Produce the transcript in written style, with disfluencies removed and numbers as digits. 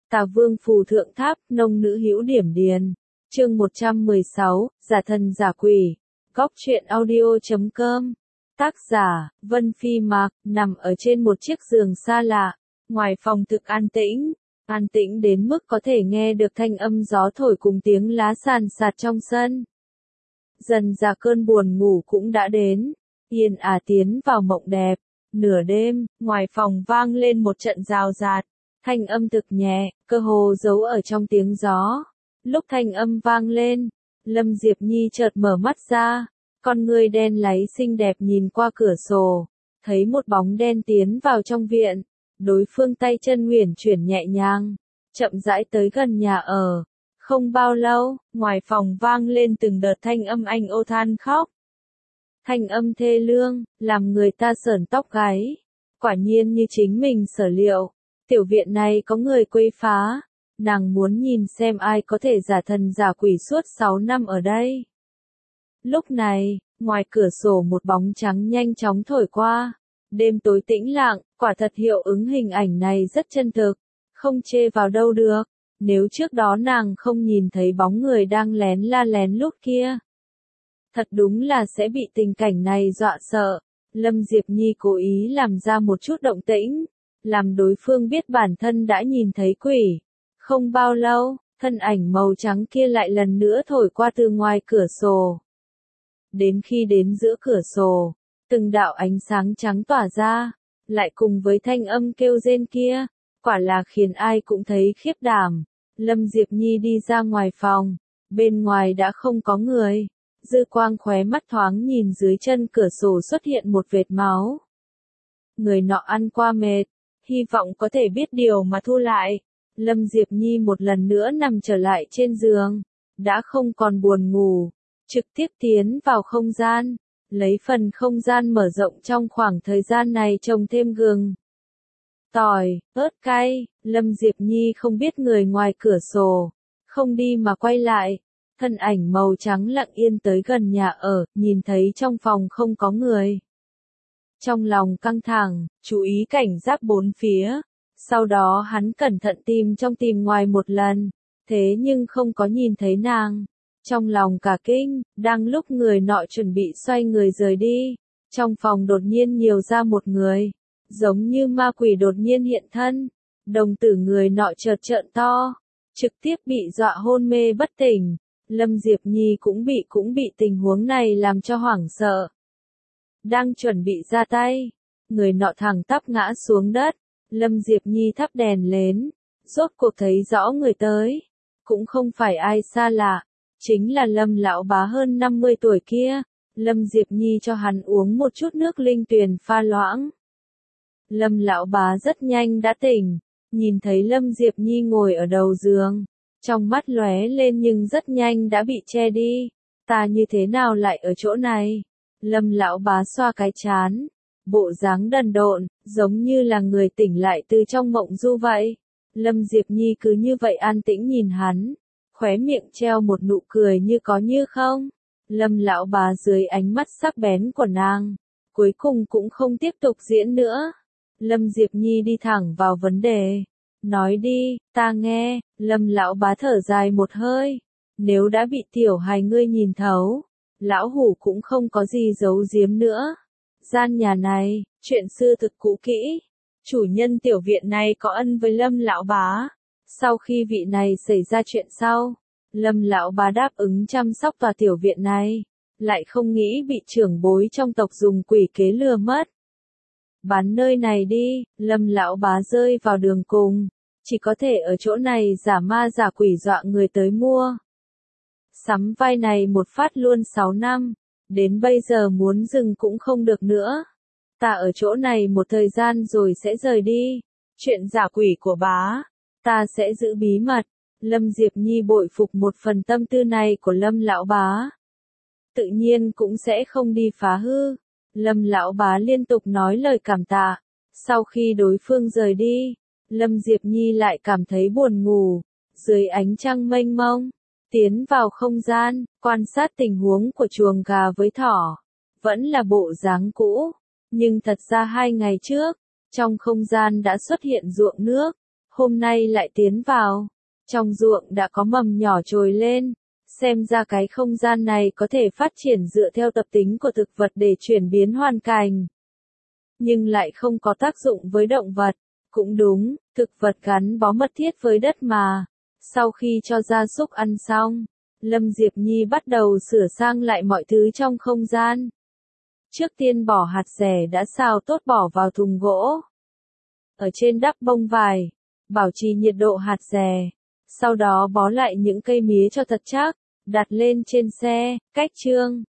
Tà Vương phù thượng tháp, nông nữ hữu điểm điền. Chương 116, giả thần giả quỷ. Góc truyện audio.com. Tác giả, Vân Phi Mạc, nằm ở trên một chiếc giường xa lạ. Ngoài phòng thực an tĩnh đến mức có thể nghe được thanh âm gió thổi cùng tiếng lá sàn sạt trong sân. Dần dà cơn buồn ngủ cũng đã đến. Yên tiến vào mộng đẹp. Nửa đêm, ngoài phòng vang lên một trận rào rạt. Thanh âm thực nhẹ, cơ hồ giấu ở trong tiếng gió. Lúc thanh âm vang lên, Lâm Diệp Nhi chợt mở mắt ra, con người đen láy xinh đẹp nhìn qua cửa sổ, thấy một bóng đen tiến vào trong viện, đối phương tay chân uyển chuyển nhẹ nhàng, chậm rãi tới gần nhà ở. Không bao lâu, ngoài phòng vang lên từng đợt thanh âm anh ô than khóc. Thanh âm thê lương, làm người ta sởn tóc gáy. Quả nhiên như chính mình sở liệu. Tiểu viện này có người quấy phá, nàng muốn nhìn xem ai có thể giả thần giả quỷ suốt 6 năm ở đây. Lúc này, ngoài cửa sổ một bóng trắng nhanh chóng thổi qua, đêm tối tĩnh lặng, quả thật hiệu ứng hình ảnh này rất chân thực, không chê vào đâu được, nếu trước đó nàng không nhìn thấy bóng người đang lén la lén lút kia. Thật đúng là sẽ bị tình cảnh này dọa sợ, Lâm Diệp Nhi cố ý làm ra một chút động tĩnh. Làm đối phương biết bản thân đã nhìn thấy quỷ. Không bao lâu, thân ảnh màu trắng kia lại lần nữa thổi qua từ ngoài cửa sổ. Đến khi đến giữa cửa sổ, từng đạo ánh sáng trắng tỏa ra, lại cùng với thanh âm kêu rên kia, quả là khiến ai cũng thấy khiếp đảm. Lâm Diệp Nhi đi ra ngoài phòng, bên ngoài đã không có người. Dư quang khóe mắt thoáng nhìn dưới chân cửa sổ xuất hiện một vệt máu. Người nọ ăn qua mệt. Hy vọng có thể biết điều mà thu lại. Lâm Diệp Nhi một lần nữa nằm trở lại trên giường. Đã không còn buồn ngủ. Trực tiếp tiến vào không gian. Lấy phần không gian mở rộng trong khoảng thời gian này trồng thêm gừng, tỏi, ớt cay. Lâm Diệp Nhi không biết người ngoài cửa sổ. Không đi mà quay lại. Thân ảnh màu trắng lặng yên tới gần nhà ở. Nhìn thấy trong phòng không có người. Trong lòng căng thẳng, chú ý cảnh giác bốn phía. Sau đó hắn cẩn thận tìm trong tìm ngoài một lần. Thế nhưng không có nhìn thấy nàng. Trong lòng cả kinh, đang lúc người nọ chuẩn bị xoay người rời đi. Trong phòng đột nhiên nhiều ra một người. Giống như ma quỷ đột nhiên hiện thân. Đồng tử người nọ chợt trợn to. Trực tiếp bị dọa hôn mê bất tỉnh. Lâm Diệp Nhi cũng bị tình huống này làm cho hoảng sợ. Đang chuẩn bị ra tay, người nọ thẳng tắp ngã xuống đất. Lâm Diệp Nhi thắp đèn lên, rốt cuộc thấy rõ người tới. Cũng không phải ai xa lạ, chính là Lâm lão bá hơn 50 tuổi kia. Lâm Diệp Nhi cho hắn uống một chút nước linh tuyền pha loãng. Lâm lão bá rất nhanh đã tỉnh, nhìn thấy Lâm Diệp Nhi ngồi ở đầu giường. Trong mắt lóe lên nhưng rất nhanh đã bị che đi. Ta như thế nào lại ở chỗ này? Lâm lão bá xoa cái trán, bộ dáng đần độn, giống như là người tỉnh lại từ trong mộng du vậy. Lâm Diệp Nhi cứ như vậy an tĩnh nhìn hắn, khóe miệng treo một nụ cười như có như không. Lâm lão bá dưới ánh mắt sắc bén của nàng, cuối cùng cũng không tiếp tục diễn nữa. Lâm Diệp Nhi đi thẳng vào vấn đề, nói đi, ta nghe. Lâm lão bá thở dài một hơi, nếu đã bị tiểu hài ngươi nhìn thấu. Lão hủ cũng không có gì giấu giếm nữa. Gian nhà này, chuyện xưa thực cũ kỹ. Chủ nhân tiểu viện này có ân với Lâm lão bá. Sau khi vị này xảy ra chuyện sau, Lâm lão bá đáp ứng chăm sóc tòa tiểu viện này, lại không nghĩ bị trưởng bối trong tộc dùng quỷ kế lừa mất. Bán nơi này đi. Lâm lão bá rơi vào đường cùng, chỉ có thể ở chỗ này giả ma giả quỷ dọa người tới mua. Sắm vai này một phát luôn 6 năm, đến bây giờ muốn dừng cũng không được nữa. Ta ở chỗ này một thời gian rồi sẽ rời đi. Chuyện giả quỷ của bá, ta sẽ giữ bí mật. Lâm Diệp Nhi bội phục một phần tâm tư này của Lâm lão bá. Tự nhiên cũng sẽ không đi phá hư. Lâm lão bá liên tục nói lời cảm tạ. Sau khi đối phương rời đi, Lâm Diệp Nhi lại cảm thấy buồn ngủ. Dưới ánh trăng mênh mông, tiến vào không gian, quan sát tình huống của chuồng gà với thỏ. Vẫn là bộ dáng cũ, nhưng thật ra 2 ngày trước, trong không gian đã xuất hiện ruộng nước. hôm nay lại tiến vào. Trong ruộng đã có mầm nhỏ trồi lên. Xem ra cái không gian này có thể phát triển dựa theo tập tính của thực vật để chuyển biến hoàn cảnh. Nhưng lại không có tác dụng với động vật. Cũng đúng, thực vật gắn bó mật thiết với đất mà. Sau khi cho gia súc ăn xong, Lâm Diệp Nhi bắt đầu sửa sang lại mọi thứ trong không gian. Trước tiên bỏ hạt dẻ đã xào tốt bỏ vào thùng gỗ. Ở trên đắp bông vải, bảo trì nhiệt độ hạt dẻ. Sau đó bó lại những cây mía cho thật chắc, đặt lên trên xe, cách chương.